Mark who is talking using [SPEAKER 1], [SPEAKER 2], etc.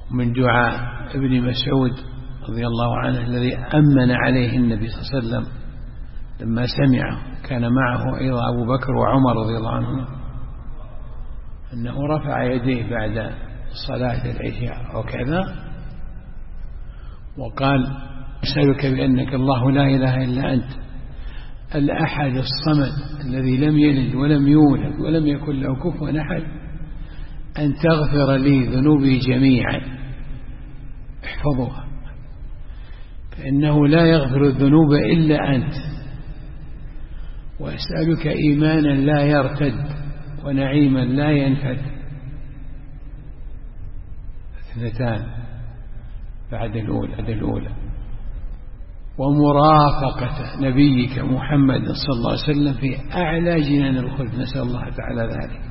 [SPEAKER 1] من دعاء ابن مسعود رضي الله عنه الذي أمن عليه النبي صلى الله عليه وسلم لما سمعه، كان معه أيضا أبو بكر وعمر رضي الله عنهم، أنه رفع يديه بعد صلاة العشاء وكذا وقال: أسألك بأنك الله لا إله إلا أنت الأحد الصمد الذي لم يلد ولم يولد ولم يكن له كفوا أحد أن تغفر لي ذنوبي جميعا. احفظوها، فإنه لا يغفر الذنوب إلا أنت، وأسألك إيمانا لا يرتد ونعيما لا ينفد. اثنتان بعد الأولى. ومرافقة نبيك محمد صلى الله عليه وسلم في أعلى جنان الخلد، نسأل الله تعالى ذلك.